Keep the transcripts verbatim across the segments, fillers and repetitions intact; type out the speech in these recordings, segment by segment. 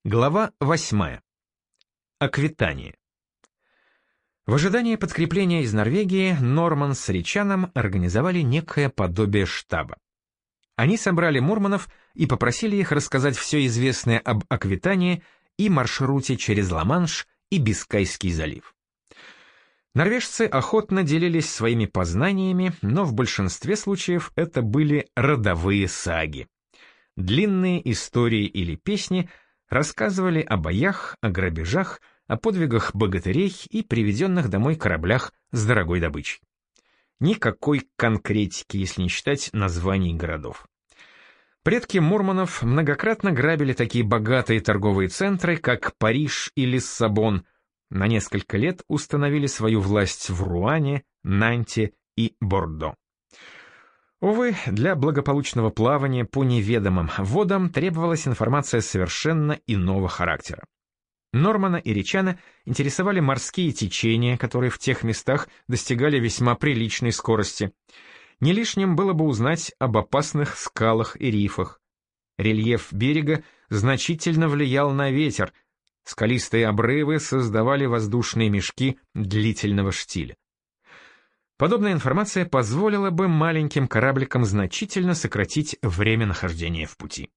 Глава восьмая. Аквитания. В ожидании подкрепления из Норвегии Норман с Ричаном организовали некое подобие штаба. Они собрали мурманов и попросили их рассказать все известное об Аквитании и маршруте через Ла-Манш и Бискайский залив. Норвежцы охотно делились своими познаниями, но в большинстве случаев это были родовые саги. Длинные истории или песни рассказывали о боях, о грабежах, о подвигах богатырей и приведенных домой кораблях с дорогой добычей. Никакой конкретики, если не считать названий городов. Предки мурманов многократно грабили такие богатые торговые центры, как Париж и Лиссабон, на несколько лет установили свою власть в Руане, Нанте и Бордо. Увы, для благополучного плавания по неведомым водам требовалась информация совершенно иного характера. Нормана и Ричана интересовали морские течения, которые в тех местах достигали весьма приличной скорости. Не лишним было бы узнать об опасных скалах и рифах. Рельеф берега значительно влиял на ветер, скалистые обрывы создавали воздушные мешки длительного штиля. Подобная информация позволила бы маленьким корабликам значительно сократить время нахождения в пути.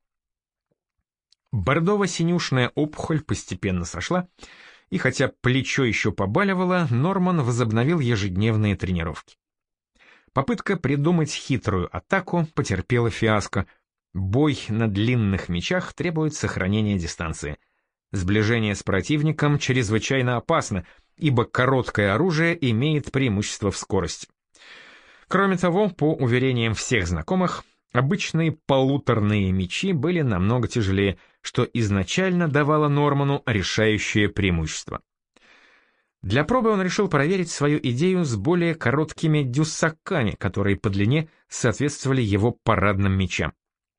Бордово-синюшная опухоль постепенно сошла, и хотя плечо еще побаливало, Норман возобновил ежедневные тренировки. Попытка придумать хитрую атаку потерпела фиаско. Бой на длинных мечах требует сохранения дистанции. Сближение с противником чрезвычайно опасно, ибо короткое оружие имеет преимущество в скорости. Кроме того, по уверениям всех знакомых, обычные полуторные мечи были намного тяжелее, что изначально давало Норману решающее преимущество. Для пробы он решил проверить свою идею с более короткими дюссаками, которые по длине соответствовали его парадным мечам.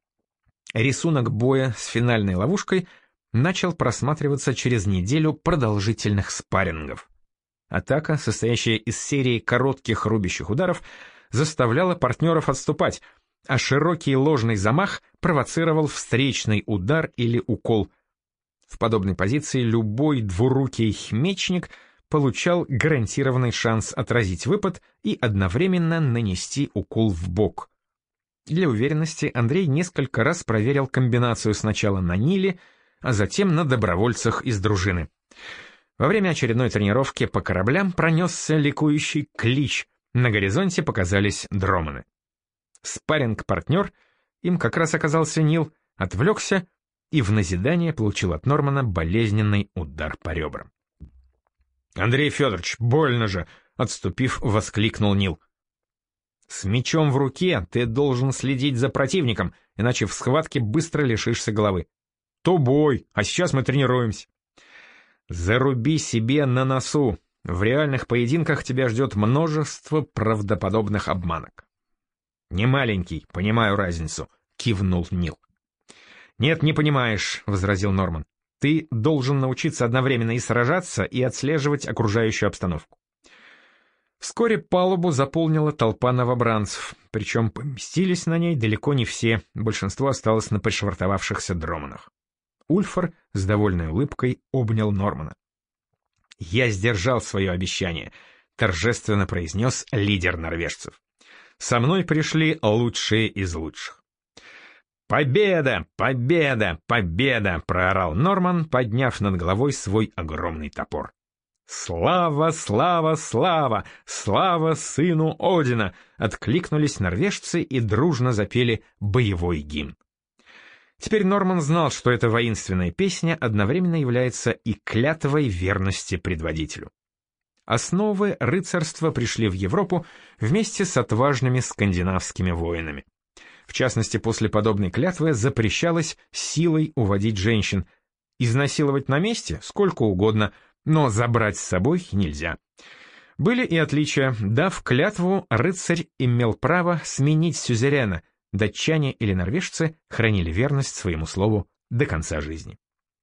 Рисунок боя с финальной ловушкой начал просматриваться через неделю продолжительных спаррингов. Атака, состоящая из серии коротких рубящих ударов, заставляла партнеров отступать, а широкий ложный замах провоцировал встречный удар или укол. В подобной позиции любой двурукий мечник получал гарантированный шанс отразить выпад и одновременно нанести укол в бок. Для уверенности Андрей несколько раз проверил комбинацию сначала на Ниле, а затем на добровольцах из дружины. Во время очередной тренировки по кораблям пронесся ликующий клич, на горизонте показались дроманы. Спарринг-партнер, им как раз оказался Нил, отвлекся и в назидание получил от Нормана болезненный удар по ребрам. «Андрей Федорович, больно же!» — отступив, воскликнул Нил. «С мечом в руке ты должен следить за противником, иначе в схватке быстро лишишься головы. То бой, а сейчас мы тренируемся. Заруби себе на носу. В реальных поединках тебя ждет множество правдоподобных обманок». «Не маленький, понимаю разницу», — кивнул Нил. «Нет, не понимаешь», — возразил Норман. «Ты должен научиться одновременно и сражаться, и отслеживать окружающую обстановку». Вскоре палубу заполнила толпа новобранцев, причем поместились на ней далеко не все, большинство осталось на пришвартовавшихся дроманах. Ульфар с довольной улыбкой обнял Нормана. «Я сдержал свое обещание», — торжественно произнес лидер норвежцев. «Со мной пришли лучшие из лучших». «Победа! Победа! Победа!» — проорал Норман, подняв над головой свой огромный топор. «Слава, слава, слава! Слава сыну Одина!» — откликнулись норвежцы и дружно запели боевой гимн. Теперь Норман знал, что эта воинственная песня одновременно является и клятвой верности предводителю. Основы рыцарства пришли в Европу вместе с отважными скандинавскими воинами. В частности, после подобной клятвы запрещалось силой уводить женщин. Изнасиловать на месте сколько угодно, но забрать с собой нельзя. Были и отличия. Дав клятву, рыцарь имел право сменить сюзерена. Датчане или норвежцы хранили верность своему слову до конца жизни.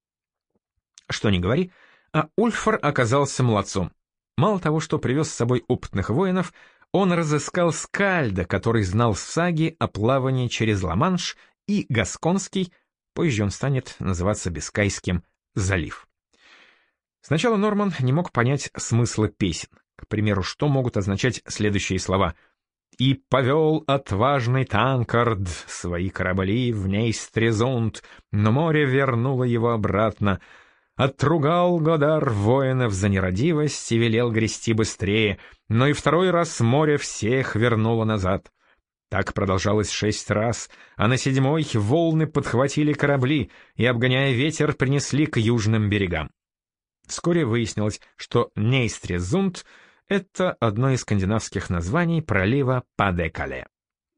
Что ни говори, а Ульфар оказался молодцом. Мало того, что привез с собой опытных воинов, он разыскал скальда, который знал саги о плавании через Ла-Манш, и гасконский, позже он станет называться бискайским, залив. Сначала Норман не мог понять смысла песен. К примеру, что могут означать следующие слова: «И повел отважный Танкард свои корабли в Нейстрезунд, но море вернуло его обратно. Отругал Годар воинов за нерадивость и велел грести быстрее, но и второй раз море всех вернуло назад. Так продолжалось шесть раз, а на седьмой волны подхватили корабли и, обгоняя ветер, принесли к южным берегам». Вскоре выяснилось, что Нейстрезунд — это одно из скандинавских названий пролива Паде-Кале.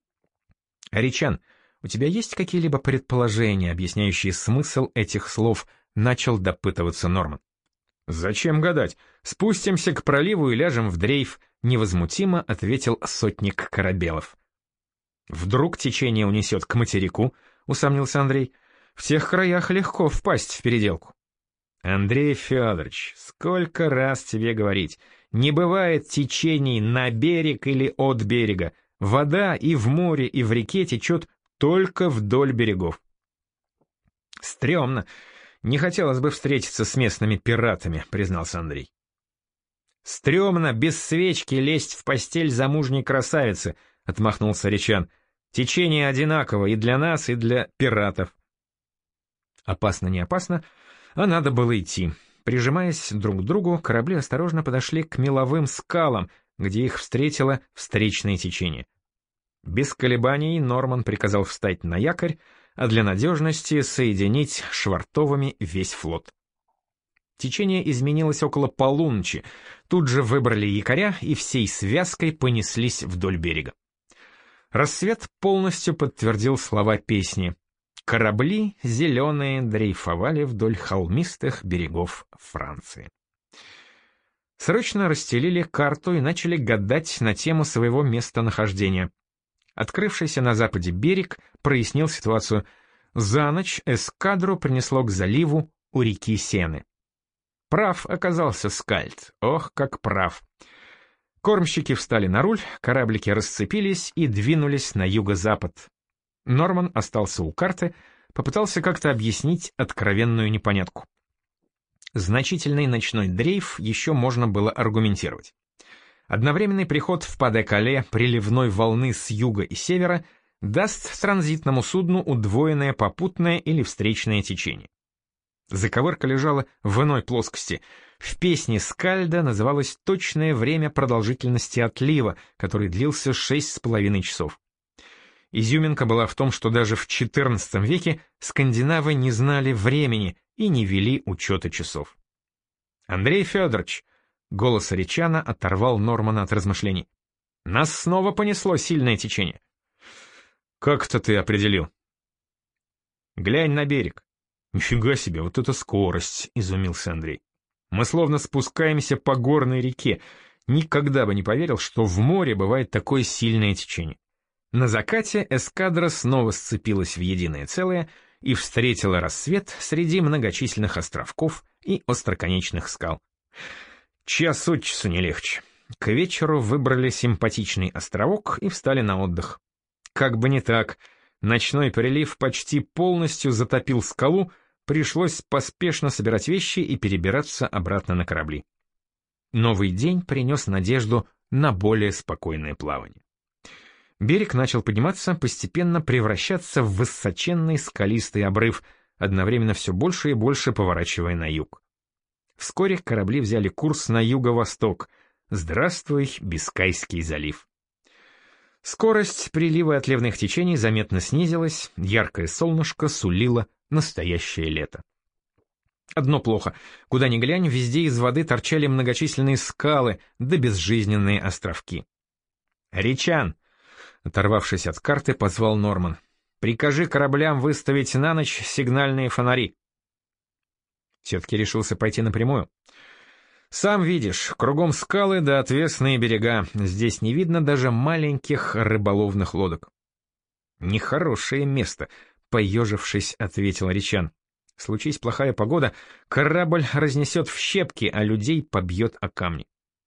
«Ричан, у тебя есть какие-либо предположения, объясняющие смысл этих слов?» — начал допытываться Норман. «Зачем гадать? Спустимся к проливу и ляжем в дрейф», — невозмутимо ответил сотник Корабелов. «Вдруг течение унесет к материку?» — усомнился Андрей. «В тех краях легко впасть в переделку». «Андрей Федорович, сколько раз тебе говорить, не бывает течений на берег или от берега. Вода и в море, и в реке течет только вдоль берегов». «Стремно. Не хотелось бы встретиться с местными пиратами», — признался Андрей. «Стремно без свечки лезть в постель замужней красавицы», — отмахнулся Ричан. «Течение одинаково и для нас, и для пиратов». Опасно не опасно, а надо было идти. Прижимаясь друг к другу, корабли осторожно подошли к меловым скалам, где их встретило встречное течение. Без колебаний Норман приказал встать на якорь, а для надежности соединить швартовыми весь флот. Течение изменилось около полуночи, тут же выбрали якоря и всей связкой понеслись вдоль берега. Рассвет полностью подтвердил слова песни. Корабли зеленые дрейфовали вдоль холмистых берегов Франции. Срочно расстелили карту и начали гадать на тему своего местонахождения. Открывшийся на западе берег прояснил ситуацию. За ночь эскадру принесло к заливу у реки Сены. Прав оказался Скальд, ох, как прав. Кормщики встали на руль, кораблики расцепились и двинулись на юго-запад. Норман остался у карты, попытался как-то объяснить откровенную непонятку. Значительный ночной дрейф еще можно было аргументировать. Одновременный приход в Паде-Кале приливной волны с юга и севера даст транзитному судну удвоенное попутное или встречное течение. Заковырка лежала в иной плоскости. В песне Скальда называлось точное время продолжительности отлива, который длился шесть с половиной часов. Изюминка была в том, что даже в четырнадцатом веке скандинавы не знали времени и не вели учета часов. «Андрей Федорович», — голос Ричана оторвал Нормана от размышлений, — «нас снова понесло сильное течение». «Как это ты определил?» «Глянь на берег». «Нифига себе, вот это скорость», — изумился Андрей. «Мы словно спускаемся по горной реке. Никогда бы не поверил, что в море бывает такое сильное течение». На закате эскадра снова сцепилась в единое целое и встретила рассвет среди многочисленных островков и остроконечных скал. Час от часу не легче. К вечеру выбрали симпатичный островок и встали на отдых. Как бы не так, ночной прилив почти полностью затопил скалу, пришлось поспешно собирать вещи и перебираться обратно на корабли. Новый день принес надежду на более спокойное плавание. Берег начал подниматься, постепенно превращаться в высоченный скалистый обрыв, одновременно все больше и больше поворачивая на юг. Вскоре корабли взяли курс на юго-восток. Здравствуй, Бискайский залив. Скорость прилива и отливных течений заметно снизилась, яркое солнышко сулило настоящее лето. Одно плохо. Куда ни глянь, везде из воды торчали многочисленные скалы да безжизненные островки. «Ричан!» — оторвавшись от карты, позвал Норман. «Прикажи кораблям выставить на ночь сигнальные фонари». Все-таки решился пойти напрямую. «Сам видишь, кругом скалы да отвесные берега. Здесь не видно даже маленьких рыболовных лодок». «Нехорошее место», — поежившись, ответил Ричан. «Случись плохая погода, корабль разнесет в щепки, а людей побьет о камни».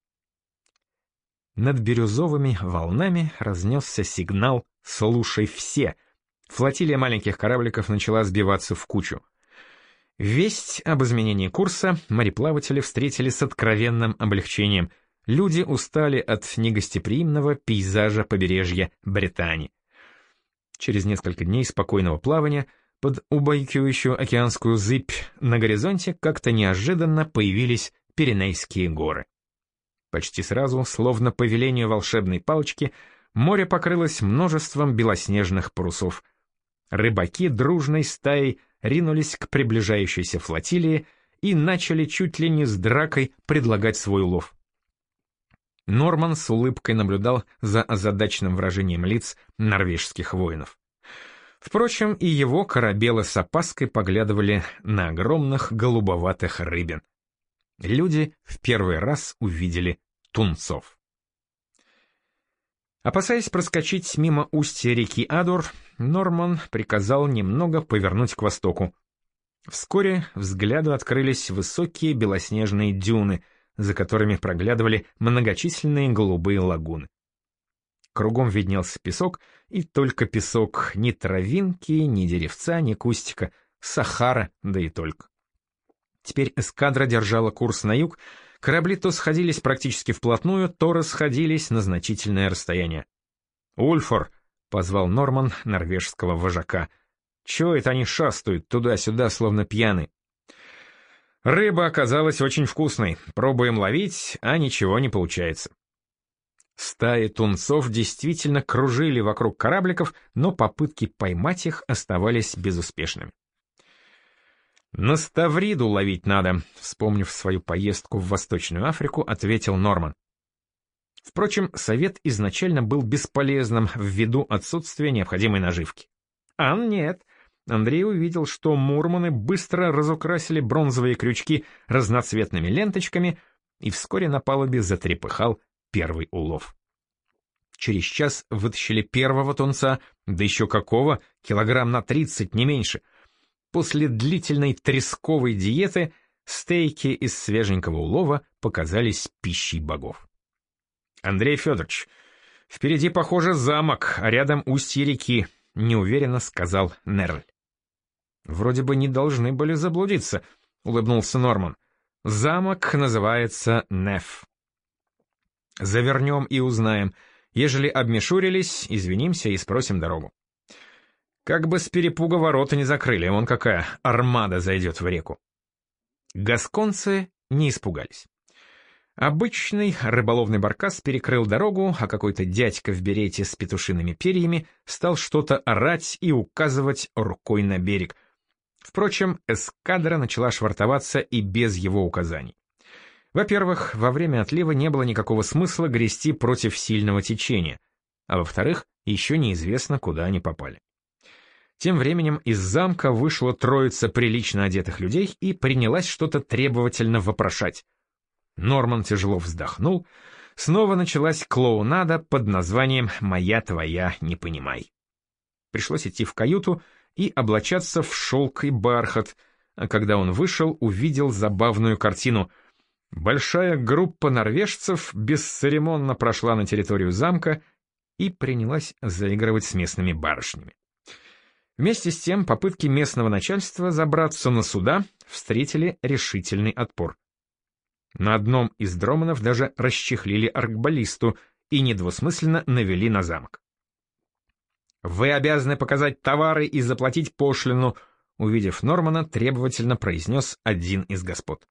Над бирюзовыми волнами разнесся сигнал «Слушай все». Флотилия маленьких корабликов начала сбиваться в кучу. Весть об изменении курса мореплаватели встретили с откровенным облегчением. Люди устали от негостеприимного пейзажа побережья Британии. Через несколько дней спокойного плавания под убаюкивающую океанскую зыбь на горизонте как-то неожиданно появились Пиренейские горы. Почти сразу, словно по велению волшебной палочки, море покрылось множеством белоснежных парусов. Рыбаки дружной стаей ринулись к приближающейся флотилии и начали чуть ли не с дракой предлагать свой улов. Норман с улыбкой наблюдал за озадаченным выражением лиц норвежских воинов. Впрочем, и его корабелы с опаской поглядывали на огромных голубоватых рыбин. Люди в первый раз увидели тунцов. Опасаясь проскочить мимо устья реки Адур, Норман приказал немного повернуть к востоку. Вскоре взгляду открылись высокие белоснежные дюны, за которыми проглядывали многочисленные голубые лагуны. Кругом виднелся песок, и только песок, ни травинки, ни деревца, ни кустика, Сахара, да и только. Теперь эскадра держала курс на юг, корабли то сходились практически вплотную, то расходились на значительное расстояние. «Ульфор!» — позвал Норман норвежского вожака. «Чего это они шастают туда-сюда, словно пьяны?» «Рыба оказалась очень вкусной. Пробуем ловить, а ничего не получается». Стаи тунцов действительно кружили вокруг корабликов, но попытки поймать их оставались безуспешными. «На ставриду ловить надо», — вспомнив свою поездку в Восточную Африку, ответил Норман. Впрочем, совет изначально был бесполезным ввиду отсутствия необходимой наживки. А нет, Андрей увидел, что мурманы быстро разукрасили бронзовые крючки разноцветными ленточками, и вскоре на палубе затрепыхал первый улов. Через час вытащили первого тунца, да еще какого, килограмм на тридцать, не меньше. После длительной тресковой диеты стейки из свеженького улова показались пищей богов. «Андрей Федорович, впереди, похоже, замок, а рядом устье реки», — неуверенно сказал Нерль. «Вроде бы не должны были заблудиться», — улыбнулся Норман. «Замок называется Неф. Завернем и узнаем. Ежели обмешурились, извинимся и спросим дорогу. Как бы с перепуга ворота не закрыли, вон какая армада зайдет в реку». Гасконцы не испугались. Обычный рыболовный баркас перекрыл дорогу, а какой-то дядька в берете с петушиными перьями стал что-то орать и указывать рукой на берег. Впрочем, эскадра начала швартоваться и без его указаний. Во-первых, во время отлива не было никакого смысла грести против сильного течения, а во-вторых, еще неизвестно, куда они попали. Тем временем из замка вышла троица прилично одетых людей и принялась что-то требовательно вопрошать. Норман тяжело вздохнул. Снова началась клоунада под названием «Моя твоя не понимай». Пришлось идти в каюту и облачаться в шелк и бархат, а когда он вышел, увидел забавную картину. Большая группа норвежцев бесцеремонно прошла на территорию замка и принялась заигрывать с местными барышнями. Вместе с тем попытки местного начальства забраться на суда встретили решительный отпор. На одном из дроманов даже расчехлили аркбаллисту и недвусмысленно навели на замок. «Вы обязаны показать товары и заплатить пошлину», — увидев Нормана, требовательно произнес один из господ.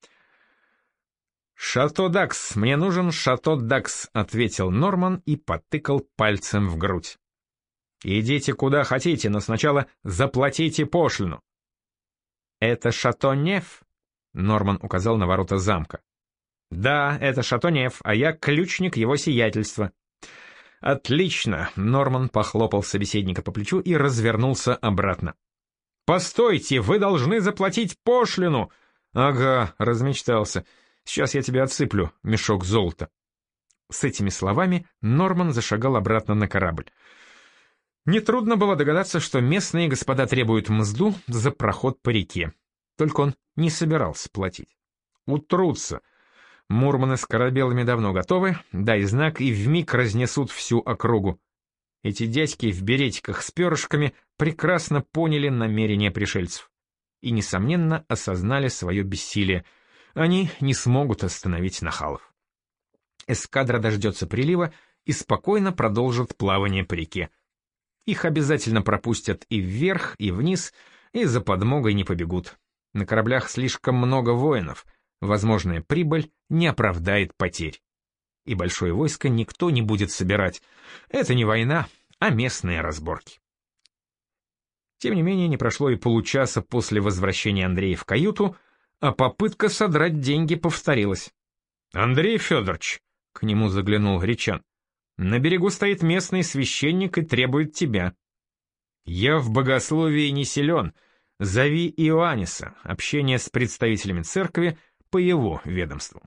«Шато Дакс, мне нужен Шато Дакс», — ответил Норман и потыкал пальцем в грудь. «Идите куда хотите, но сначала заплатите пошлину». «Это Шато Неф?» — Норман указал на ворота замка. «Да, это Шато Неф, а я ключник его сиятельства». «Отлично!» — Норман похлопал собеседника по плечу и развернулся обратно. «Постойте, вы должны заплатить пошлину!» «Ага», — размечтался. «Сейчас я тебе отсыплю мешок золота». С этими словами Норман зашагал обратно на корабль. Нетрудно было догадаться, что местные господа требуют мзду за проход по реке. Только он не собирался платить. Утрутся. Мурманы с корабелами давно готовы, дай знак, и вмиг разнесут всю округу. Эти дядьки в беретиках с перышками прекрасно поняли намерения пришельцев. и, несомненно, осознали свое бессилие. Они не смогут остановить нахалов. Эскадра дождется прилива и спокойно продолжит плавание по реке. Их обязательно пропустят и вверх, и вниз, и за подмогой не побегут. На кораблях слишком много воинов, возможная прибыль не оправдает потерь. И большое войско никто не будет собирать. Это не война, а местные разборки. Тем не менее, не прошло и получаса после возвращения Андрея в каюту, а попытка содрать деньги повторилась. «Андрей Федорович», — к нему заглянул Гречан, — «на берегу стоит местный священник и требует тебя». «Я в богословии не силен. Зови Иоанниса, общение с представителями церкви по его ведомству».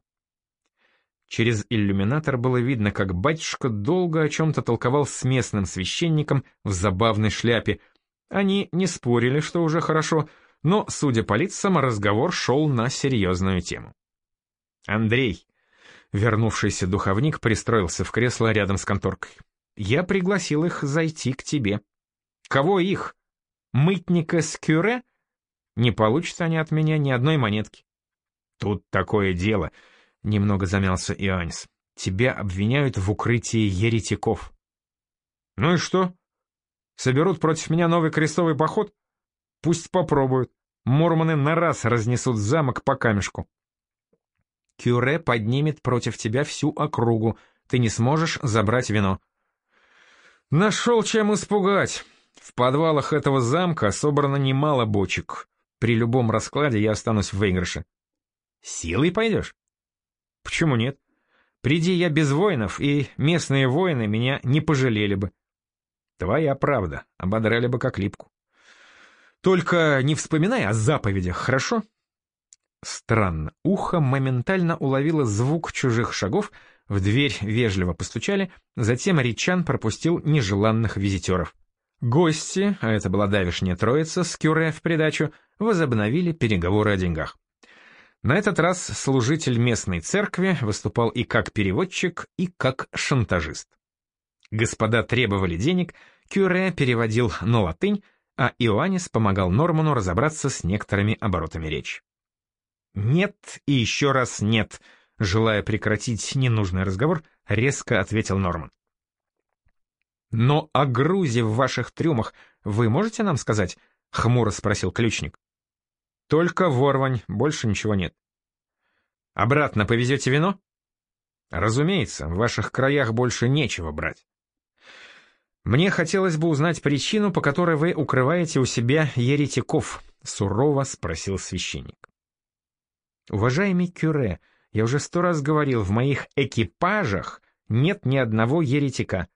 Через иллюминатор было видно, как батюшка долго о чем-то толковал с местным священником в забавной шляпе. Они не спорили, что уже хорошо, но, судя по лицам, разговор шел на серьезную тему. «Андрей», вернувшийся духовник, пристроился в кресло рядом с конторкой. «Я пригласил их зайти к тебе». «Кого их? Мытника с кюре? Не получат они от меня ни одной монетки». «Тут такое дело», — немного замялся Иоаннис. «Тебя обвиняют в укрытии еретиков». «Ну и что? Соберут против меня новый крестовый поход? Пусть попробуют. Мормоны на раз разнесут замок по камешку». «Кюре поднимет против тебя всю округу. Ты не сможешь забрать вино». «Нашел чем испугать. В подвалах этого замка собрано немало бочек. При любом раскладе я останусь в выигрыше». «Силой пойдешь?» «Почему нет? Приди я без воинов, и местные воины меня не пожалели бы». «Твоя правда, ободрали бы как липку». «Только не вспоминай о заповедях, хорошо?» Странно, ухо моментально уловило звук чужих шагов, в дверь вежливо постучали, затем Ричан пропустил нежеланных визитеров. Гости, а это была давешняя троица с кюре в придачу, возобновили переговоры о деньгах. На этот раз служитель местной церкви выступал и как переводчик, и как шантажист. Господа требовали денег, кюре переводил на латынь, а Иоаннис помогал Норману разобраться с некоторыми оборотами речи. «Нет и еще раз нет», — желая прекратить ненужный разговор, резко ответил Норман. «Но о грузе в ваших трюмах вы можете нам сказать?» — хмуро спросил ключник. «Только ворвань, больше ничего нет». «Обратно повезете вино?» «Разумеется, в ваших краях больше нечего брать». «Мне хотелось бы узнать причину, по которой вы укрываете у себя еретиков», — сурово спросил священник. «Уважаемый кюре, я уже сто раз говорил, в моих экипажах нет ни одного еретика».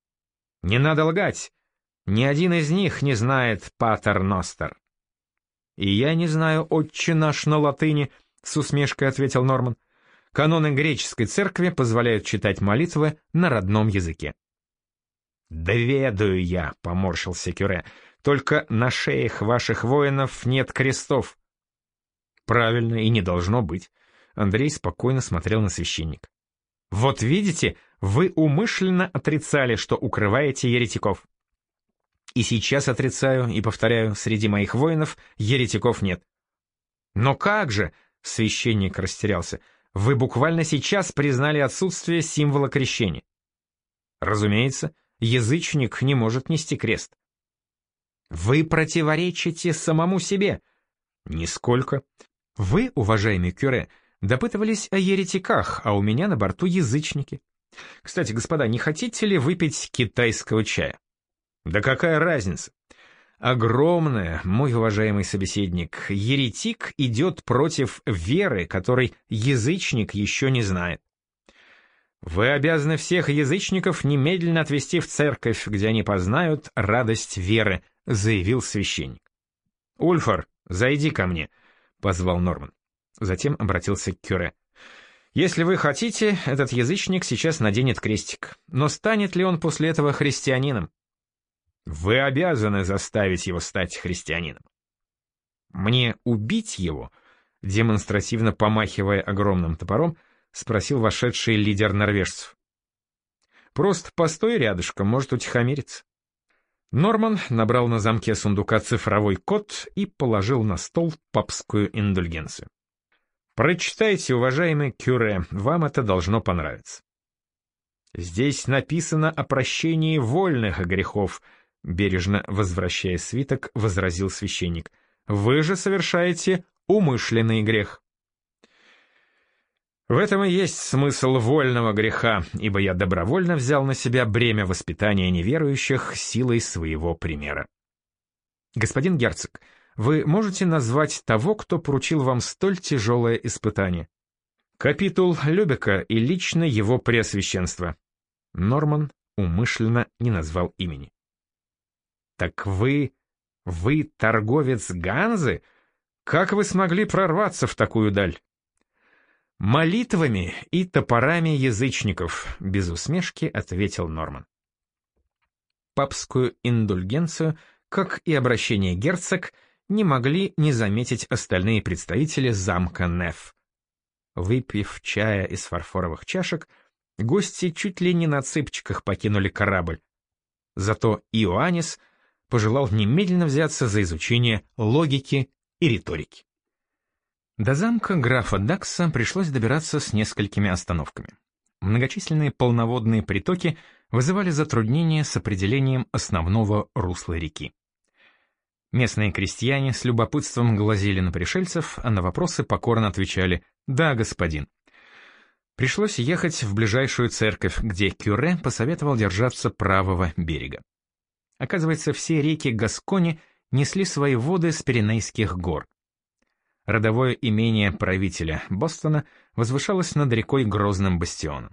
«Не надо лгать! Ни один из них не знает Патер Ностер». «И я не знаю Отче наш на латыни», — с усмешкой ответил Норман. «Каноны греческой церкви позволяют читать молитвы на родном языке». «Да ведаю я», — поморщился кюре, — «только на шеях ваших воинов нет крестов». «Правильно, и не должно быть». Андрей спокойно смотрел на священника. «Вот видите, вы умышленно отрицали, что укрываете еретиков». «И сейчас отрицаю и повторяю, среди моих воинов еретиков нет». «Но как же?» — священник растерялся. «Вы буквально сейчас признали отсутствие символа крещения». «Разумеется, язычник не может нести крест». «Вы противоречите самому себе». «Нисколько. Вы, уважаемый кюре, допытывались о еретиках, а у меня на борту язычники. Кстати, господа, не хотите ли выпить китайского чая?» «Да какая разница?» «Огромная, мой уважаемый собеседник, еретик идет против веры, которой язычник еще не знает». «Вы обязаны всех язычников немедленно отвезти в церковь, где они познают радость веры», — заявил священник. «Ульфар, зайди ко мне», — позвал Норман. Затем обратился к кюре. «Если вы хотите, этот язычник сейчас наденет крестик. Но станет ли он после этого христианином?» «Вы обязаны заставить его стать христианином». «Мне убить его?» — демонстративно помахивая огромным топором, спросил вошедший лидер норвежцев. «Просто постой рядышком, может утихомириться». Норман набрал на замке сундука цифровой код и положил на стол папскую индульгенцию. «Прочитайте, уважаемый Кюре, вам это должно понравиться». «Здесь написано о прощении вольных грехов», — бережно возвращая свиток, возразил священник. «Вы же совершаете умышленный грех». «В этом и есть смысл вольного греха, ибо я добровольно взял на себя бремя воспитания неверующих силой своего примера». «Господин герцог, вы можете назвать того, кто поручил вам столь тяжелое испытание?» «Капитул Любека и лично его преосвященство». Норман умышленно не назвал имени. «Так вы... вы торговец Ганзы? Как вы смогли прорваться в такую даль?» «Молитвами и топорами язычников», — без усмешки ответил Норман. Папскую индульгенцию, как и обращение герцог, не могли не заметить остальные представители замка Неф. Выпив чая из фарфоровых чашек, гости чуть ли не на цыпочках покинули корабль. Зато Иоаннис пожелал немедленно взяться за изучение логики и риторики. До замка графа Дакса пришлось добираться с несколькими остановками. Многочисленные полноводные притоки вызывали затруднения с определением основного русла реки. Местные крестьяне с любопытством глазели на пришельцев, а на вопросы покорно отвечали «Да, господин». Пришлось ехать в ближайшую церковь, где Кюре посоветовал держаться правого берега. Оказывается, все реки Гаскони несли свои воды с Пиренейских гор. Родовое имение правителя Бостона возвышалось над рекой грозным бастионом.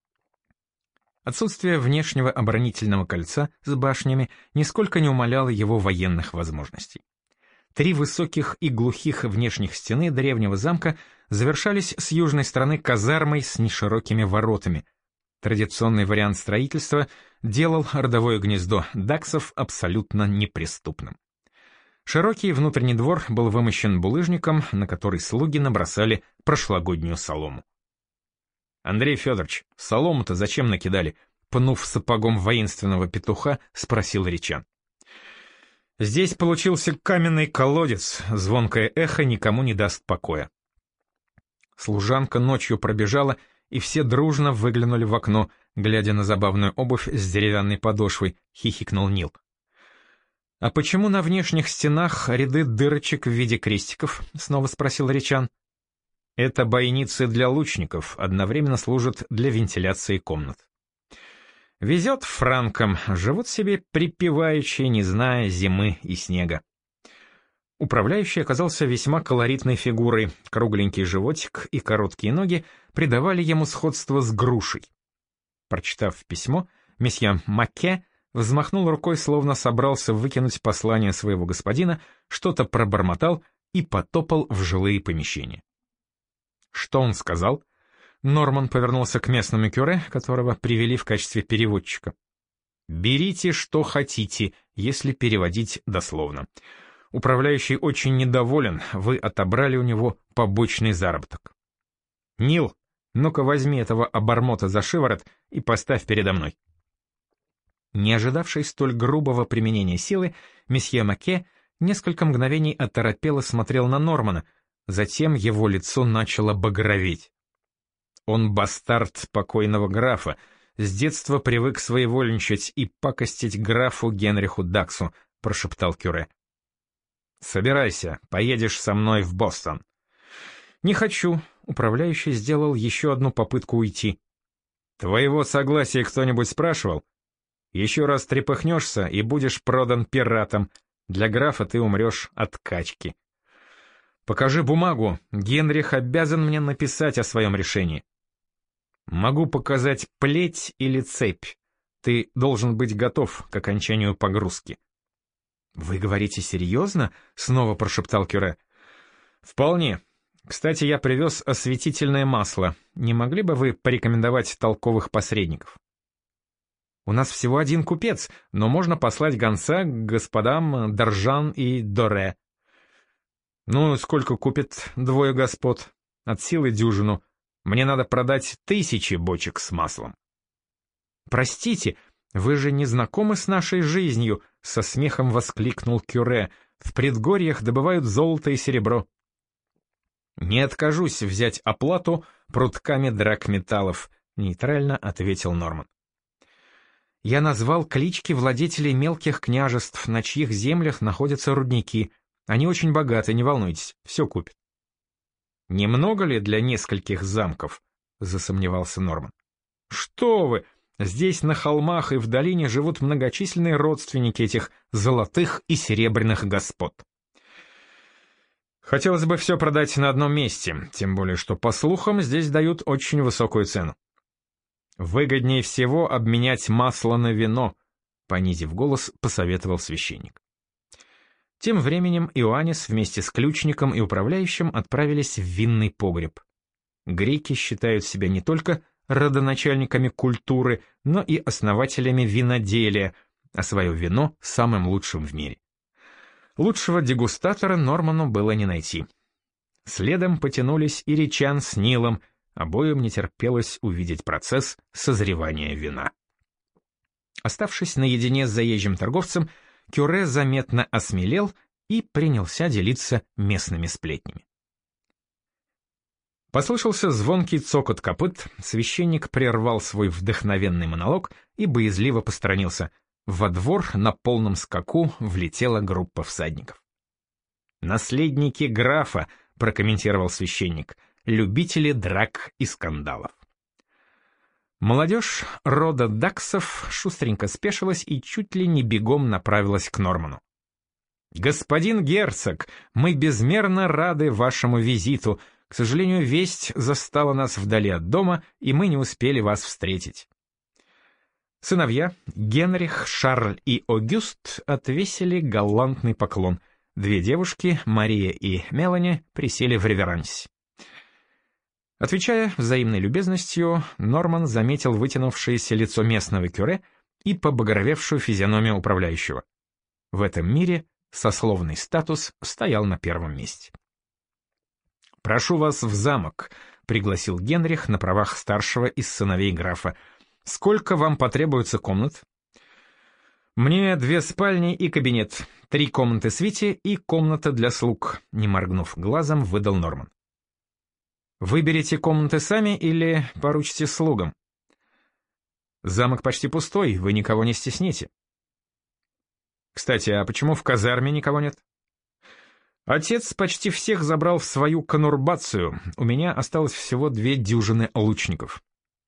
Отсутствие внешнего оборонительного кольца с башнями нисколько не умаляло его военных возможностей. Три высоких и глухих внешних стены древнего замка завершались с южной стороны казармой с неширокими воротами. Традиционный вариант строительства делал родовое гнездо даксов абсолютно неприступным. Широкий внутренний двор был вымощен булыжником, на который слуги набросали прошлогоднюю солому. «Андрей Федорович, солому-то зачем накидали?» — пнув сапогом воинственного петуха, спросил Речан. «Здесь получился каменный колодец, звонкое эхо никому не даст покоя». Служанка ночью пробежала, и все дружно выглянули в окно, глядя на забавную обувь с деревянной подошвой, хихикнул Нил. «А почему на внешних стенах ряды дырочек в виде крестиков?» — снова спросил Речан. «Это бойницы для лучников, одновременно служат для вентиляции комнат. Везет франкам, живут себе припеваючи, не зная зимы и снега». Управляющий оказался весьма колоритной фигурой, кругленький животик и короткие ноги придавали ему сходство с грушей. Прочитав письмо, месье Маке взмахнул рукой, словно собрался выкинуть послание своего господина, что-то пробормотал и потопал в жилые помещения. Что он сказал? Норман повернулся к местному кюре, которого привели в качестве переводчика. «Берите, что хотите, если переводить дословно. Управляющий очень недоволен, вы отобрали у него побочный заработок. Нил, ну-ка возьми этого обормота за шиворот и поставь передо мной». Не ожидавший столь грубого применения силы, месье Маке несколько мгновений оторопело смотрел на Нормана, затем его лицо начало багроветь. Он бастард покойного графа, с детства привык своевольничать и пакостить графу Генриху Даксу, прошептал Кюре. «Собирайся, поедешь со мной в Бостон». «Не хочу», — управляющий сделал еще одну попытку уйти. «Твоего согласия кто-нибудь спрашивал? Еще раз трепыхнешься и будешь продан пиратам. Для графа ты умрешь от качки. Покажи бумагу, Генрих обязан мне написать о своем решении». «Могу показать плеть или цепь. Ты должен быть готов к окончанию погрузки». «Вы говорите серьезно?» — снова прошептал Кюре. «Вполне. Кстати, я привез осветительное масло. Не могли бы вы порекомендовать толковых посредников?» «У нас всего один купец, но можно послать гонца к господам Доржан и Доре». «Ну, сколько купит двое господ? От силы дюжину. Мне надо продать тысячи бочек с маслом». «Простите, Вы же не знакомы с нашей жизнью, со смехом воскликнул Кюре. В предгорьях добывают золото и серебро. Не откажусь взять оплату прутками драгметаллов, нейтрально ответил Норман. Я назвал клички владетелей мелких княжеств, на чьих землях находятся рудники. Они очень богаты, не волнуйтесь, все купят. Немного ли для нескольких замков? Засомневался Норман. Что вы! Здесь на холмах и в долине живут многочисленные родственники этих золотых и серебряных господ. Хотелось бы все продать на одном месте, тем более что, по слухам, здесь дают очень высокую цену. Выгоднее всего обменять масло на вино, понизив голос, посоветовал священник. Тем временем Иоаннис вместе с ключником и управляющим отправились в винный погреб. Греки считают себя не только родоначальниками культуры, но и основателями виноделия, а свое вино самым лучшим в мире. Лучшего дегустатора Норману было не найти. Следом потянулись и Ричан с Нилом, обоим не терпелось увидеть процесс созревания вина. Оставшись наедине с заезжим торговцем, Кюре заметно осмелел и принялся делиться местными сплетнями. Послышался звонкий цокот копыт, священник прервал свой вдохновенный монолог и боязливо посторонился. Во двор на полном скаку влетела группа всадников. «Наследники графа», — прокомментировал священник, — «любители драк и скандалов». Молодежь рода Даксов шустренько спешилась и чуть ли не бегом направилась к Норману. «Господин герцог, мы безмерно рады вашему визиту. К сожалению, весть застала нас вдали от дома, и мы не успели вас встретить». Сыновья, Генрих, Шарль и Огюст, отвесили галантный поклон. Две девушки, Мария и Мелани, присели в реверансе. Отвечая взаимной любезностью, Норман заметил вытянувшееся лицо местного кюре и побагровевшую физиономию управляющего. В этом мире сословный статус стоял на первом месте. «Прошу вас в замок», — пригласил Генрих на правах старшего из сыновей графа. «Сколько вам потребуется комнат?» «Мне две спальни и кабинет, три комнаты свите и комната для слуг», — не моргнув глазом, выдал Норман. «Выберете комнаты сами или поручите слугам?» «Замок почти пустой, вы никого не стесните». «Кстати, а почему в казарме никого нет?» «Отец почти всех забрал в свою конурбацию, у меня осталось всего две дюжины лучников».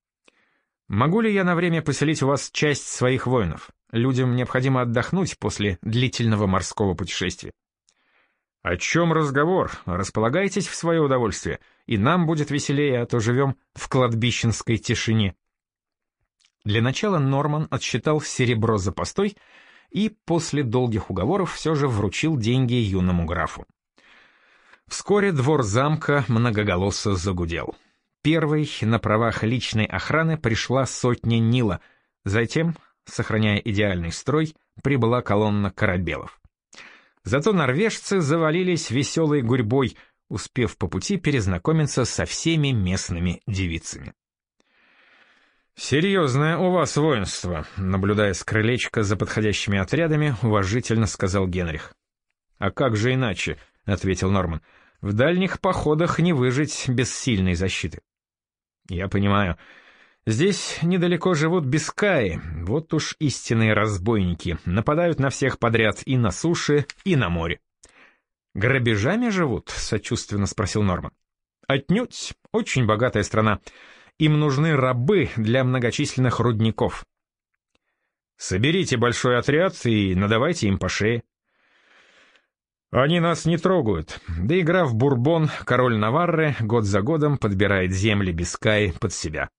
«Могу ли я на время поселить у вас часть своих воинов? Людям необходимо отдохнуть после длительного морского путешествия». «О чем разговор? Располагайтесь в свое удовольствие, и нам будет веселее, а то живем в кладбищенской тишине». Для начала Норман отсчитал серебро за постой и после долгих уговоров все же вручил деньги юному графу. Вскоре двор замка многоголосо загудел. Первой на правах личной охраны пришла сотня Нила, затем, сохраняя идеальный строй, прибыла колонна корабелов. Зато норвежцы завалились веселой гурьбой, успев по пути перезнакомиться со всеми местными девицами. «Серьезное у вас воинство», — наблюдая с крылечка за подходящими отрядами, уважительно сказал Генрих. «А как же иначе?» — ответил Норман. «В дальних походах не выжить без сильной защиты». «Я понимаю. Здесь недалеко живут бискаи, вот уж истинные разбойники, нападают на всех подряд и на суше, и на море». «Грабежами живут?» — сочувственно спросил Норман. «Отнюдь, очень богатая страна. Им нужны рабы для многочисленных рудников». «Соберите большой отряд и надавайте им по шее». «Они нас не трогают, да и граф Бурбон, король Наварры, год за годом подбирает земли Бискаи под себя».